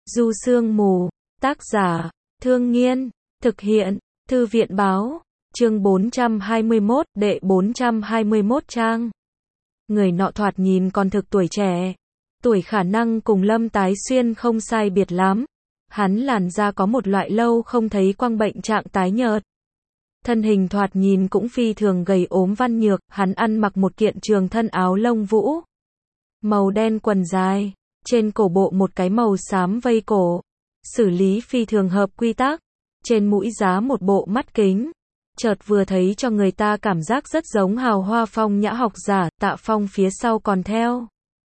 Du Sương Mù, tác giả, Thương Nghiên, thực hiện, Thư viện báo, chương 421, đệ 421 trang. Người nọ thoạt nhìn còn thực tuổi trẻ, tuổi khả năng cùng Lâm Tái Xuyên không sai biệt lắm. Hắn làn da có một loại lâu không thấy quang bệnh trạng tái nhợt. Thân hình thoạt nhìn cũng phi thường gầy ốm văn nhược, hắn ăn mặc một kiện trường thân áo lông vũ, màu đen quần dài, trên cổ bộ một cái màu xám vây cổ, xử lý phi thường hợp quy tắc, trên mũi giá một bộ mắt kính, chợt vừa thấy cho người ta cảm giác rất giống hào hoa phong nhã học giả. Tạ Phong phía sau còn theo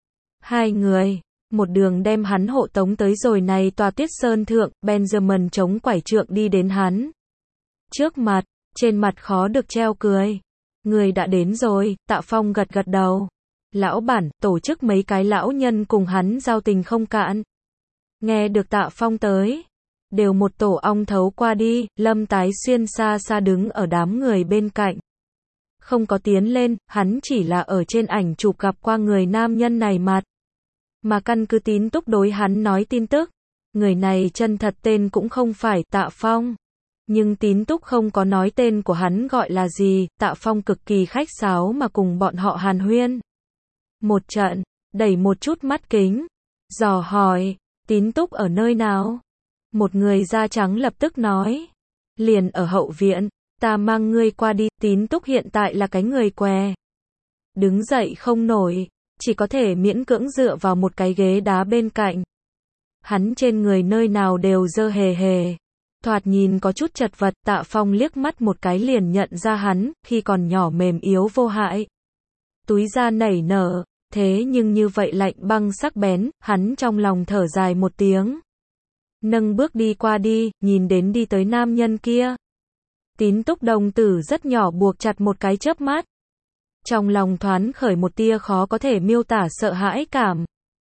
hai người, một đường đem hắn hộ tống tới rồi này tòa Tuyết Sơn thượng. Benjamin chống quải trượng đi đến hắn trước mặt, trên mặt khó được treo cười. Người đã đến rồi. Tạ Phong gật gật đầu. Lão bản, tổ chức mấy cái lão nhân cùng hắn giao tình không cạn. Nghe được Tạ Phong tới, đều một tổ ong thấu qua đi. Lâm Tái Xuyên xa xa đứng ở đám người bên cạnh, không có tiến lên, hắn chỉ là ở trên ảnh chụp gặp qua người nam nhân này mặt, mà căn cứ Tín Túc đối hắn nói tin tức, người này chân thật tên cũng không phải Tạ Phong, nhưng Tín Túc không có nói tên của hắn gọi là gì. Tạ Phong cực kỳ khách sáo mà cùng bọn họ hàn huyên một trận, đẩy một chút mắt kính, dò hỏi, Tín Túc ở nơi nào? Một người da trắng lập tức nói, liền ở hậu viện, ta mang ngươi qua đi. Tín Túc hiện tại là cái người què, đứng dậy không nổi, chỉ có thể miễn cưỡng dựa vào một cái ghế đá bên cạnh. Hắn trên người nơi nào đều dơ hề hề, thoạt nhìn có chút chật vật. Tạ Phong liếc mắt một cái liền nhận ra hắn, khi còn nhỏ mềm yếu vô hại, túi da nảy nở, thế nhưng như vậy lạnh băng sắc bén. Hắn trong lòng thở dài một tiếng, nâng bước đi qua đi, nhìn đến đi tới nam nhân kia. Tín Túc đồng tử rất nhỏ buộc chặt một cái chớp mắt, trong lòng thoáng khởi một tia khó có thể miêu tả sợ hãi cảm.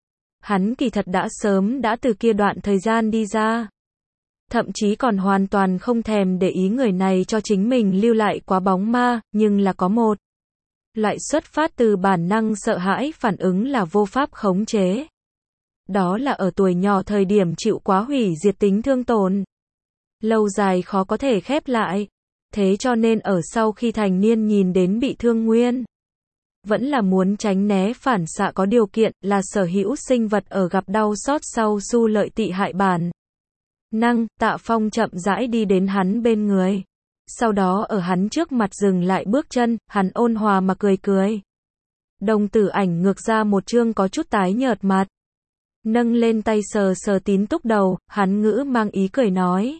Hắn kỳ thật đã sớm đã từ kia đoạn thời gian đi ra, thậm chí còn hoàn toàn không thèm để ý người này cho chính mình lưu lại quá bóng ma, nhưng là có một loại xuất phát từ bản năng sợ hãi phản ứng là vô pháp khống chế. Đó là ở tuổi nhỏ thời điểm chịu quá hủy diệt tính thương tổn, lâu dài khó có thể khép lại. Thế cho nên ở sau khi thành niên nhìn đến bị thương nguyên, vẫn là muốn tránh né phản xạ có điều kiện, là sở hữu sinh vật ở gặp đau xót sau su lợi tị hại bản năng. Tạ Phong chậm rãi đi đến hắn bên người, sau đó ở hắn trước mặt dừng lại bước chân, hắn ôn hòa mà cười cười. Đồng tử ảnh ngược ra một chương có chút tái nhợt mặt, nâng lên tay sờ sờ Tín Túc đầu, hắn ngữ mang ý cười nói,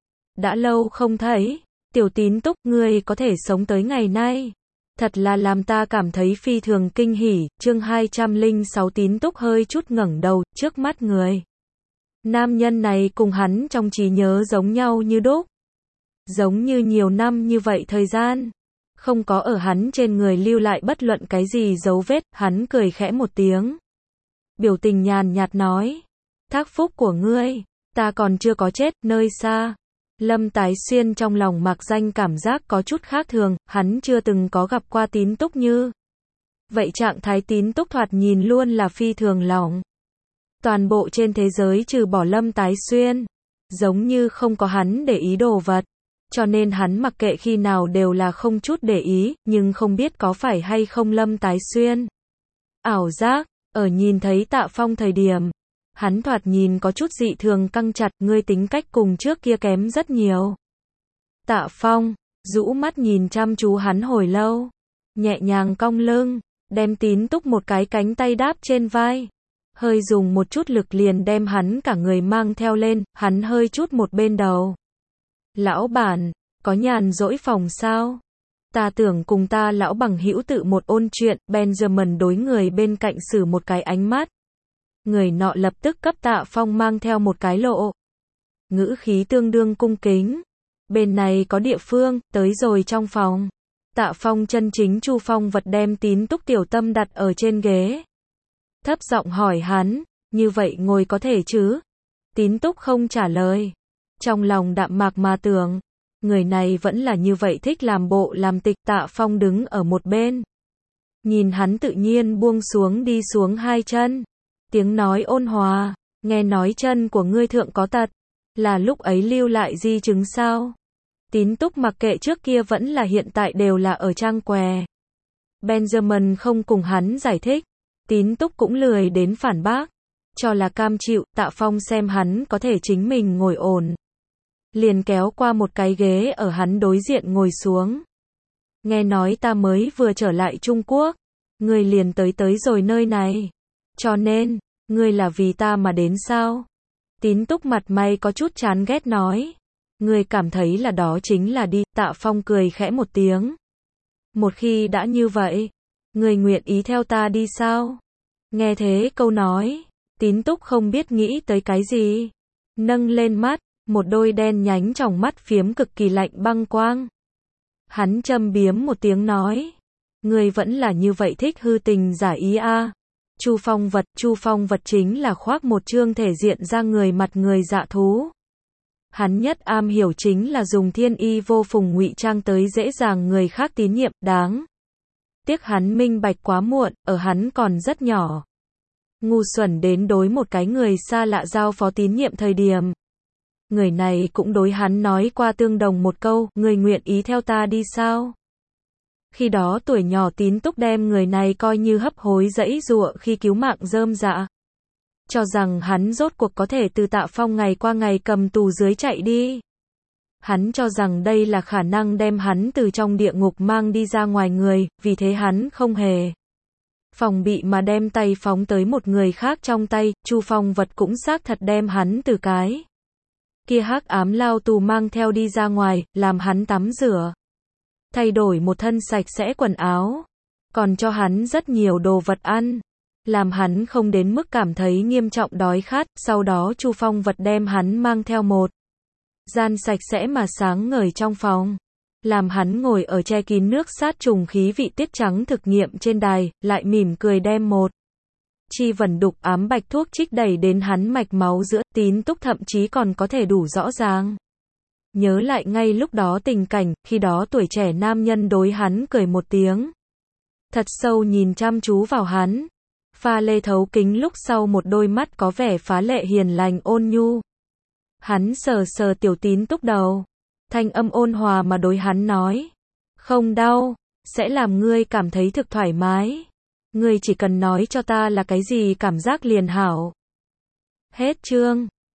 đã lâu không thấy, tiểu Tín Túc, ngươi có thể sống tới ngày nay, thật là làm ta cảm thấy phi thường kinh hỉ. Chương 206. Tín Túc hơi chút ngẩng đầu, trước mắt người nam nhân này cùng hắn trong trí nhớ giống nhau như đúc, giống như nhiều năm như vậy thời gian, không có ở hắn trên người lưu lại bất luận cái gì dấu vết. Hắn cười khẽ một tiếng, biểu tình nhàn nhạt nói, thác phúc của ngươi, ta còn chưa có chết. Nơi xa, Lâm Tái Xuyên trong lòng mạc danh cảm giác có chút khác thường, hắn chưa từng có gặp qua Tín Túc như vậy trạng thái. Tín Túc thoạt nhìn luôn là phi thường lỏng, toàn bộ trên thế giới trừ bỏ Lâm Tái Xuyên, giống như không có hắn để ý đồ vật, cho nên hắn mặc kệ khi nào đều là không chút để ý. Nhưng không biết có phải hay không Lâm Tái Xuyên ảo giác, ở nhìn thấy Tạ Phong thời điểm, hắn thoạt nhìn có chút dị thường căng chặt. Ngươi tính cách cùng trước kia kém rất nhiều. Tạ Phong rũ mắt nhìn chăm chú hắn hồi lâu, nhẹ nhàng cong lưng, đem Tín Túc một cái cánh tay đáp trên vai, hơi dùng một chút lực liền đem hắn cả người mang theo lên. Hắn hơi chút một bên đầu, lão bản, có nhàn rỗi phòng sao? Ta tưởng cùng ta lão bằng hữu tự một ôn chuyện. Benjamin đối người bên cạnh xử một cái ánh mắt, người nọ lập tức cấp Tạ Phong mang theo một cái lộ, ngữ khí tương đương cung kính, bên này có địa phương. Tới rồi trong phòng, Tạ Phong chân chính chu phong vật đem Tín Túc tiểu tâm đặt ở trên ghế, thấp giọng hỏi hắn, như vậy ngồi có thể chứ? Tín Túc không trả lời, trong lòng đạm mạc mà tưởng, người này vẫn là như vậy thích làm bộ làm tịch. Tạ Phong đứng ở một bên, nhìn hắn tự nhiên buông xuống đi xuống hai chân, tiếng nói ôn hòa, Nghe nói chân của ngươi thượng có tật, là lúc ấy lưu lại di chứng sao? Tín Túc mặc kệ trước kia vẫn là hiện tại đều là ở trang què. Benjamin không cùng hắn giải thích, Tín Túc cũng lười đến phản bác, cho là cam chịu. Tạ Phong xem hắn có thể chính mình ngồi ổn, liền kéo qua một cái ghế ở hắn đối diện ngồi xuống. Nghe nói ta mới vừa trở lại Trung Quốc, ngươi liền tới rồi nơi này, cho nên, ngươi là vì ta mà đến sao? Tín Túc mặt mày có chút chán ghét nói, ngươi cảm thấy là đó chính là đi. Tạ Phong cười khẽ một tiếng. Một khi đã như vậy, ngươi nguyện ý theo ta đi sao? Nghe thế câu nói, Tín Túc không biết nghĩ tới cái gì. Nâng lên mắt, một đôi đen nhánh tròng mắt phiếm cực kỳ lạnh băng quang. Hắn châm biếm một tiếng nói, ngươi vẫn là như vậy thích hư tình giả ý a. Chu Phong vật chính là khoác một trương thể diện ra người mặt người dạ thú. Hắn nhất am hiểu chính là dùng thiên y vô phùng ngụy trang tới dễ dàng người khác tín nhiệm, đáng tiếc hắn minh bạch quá muộn, ở hắn còn rất nhỏ. Ngu xuẩn đến đối một cái người xa lạ giao phó tín nhiệm thời điểm. Người này cũng đối hắn nói qua tương đồng một câu, người nguyện ý theo ta đi sao? Khi đó tuổi nhỏ Tín Túc đem người này coi như hấp hối giãy giụa khi cứu mạng rơm rạ. Cho rằng hắn rốt cuộc có thể từ Tạ Phong ngày qua ngày cầm tù dưới chạy đi. Hắn cho rằng đây là khả năng đem hắn từ trong địa ngục mang đi ra ngoài người, vì thế hắn không hề phòng bị mà đem tay phóng tới một người khác trong tay. Chu Phong vật cũng xác thật đem hắn từ cái kia hắc ám lao tù mang theo đi ra ngoài, làm hắn tắm rửa, thay đổi một thân sạch sẽ quần áo, còn cho hắn rất nhiều đồ vật ăn, làm hắn không đến mức cảm thấy nghiêm trọng đói khát. Sau đó Chu Phong vật đem hắn mang theo một gian sạch sẽ mà sáng ngời trong phòng, làm hắn ngồi ở che kín nước sát trùng khí vị tiết trắng thực nghiệm trên đài, lại mỉm cười đem một chi vẩn đục ám bạch thuốc trích đẩy đến hắn mạch máu giữa. Tín Túc thậm chí còn có thể đủ rõ ràng nhớ lại ngay lúc đó tình cảnh, khi đó tuổi trẻ nam nhân đối hắn cười một tiếng, thật sâu nhìn chăm chú vào hắn, pha lê thấu kính lúc sau một đôi mắt có vẻ phá lệ hiền lành ôn nhu. Hắn sờ sờ tiểu Tín Túc đầu, thanh âm ôn hòa mà đối hắn nói, không đau, sẽ làm ngươi cảm thấy thực thoải mái. Ngươi chỉ cần nói cho ta là cái gì cảm giác liền hảo. Hết chương.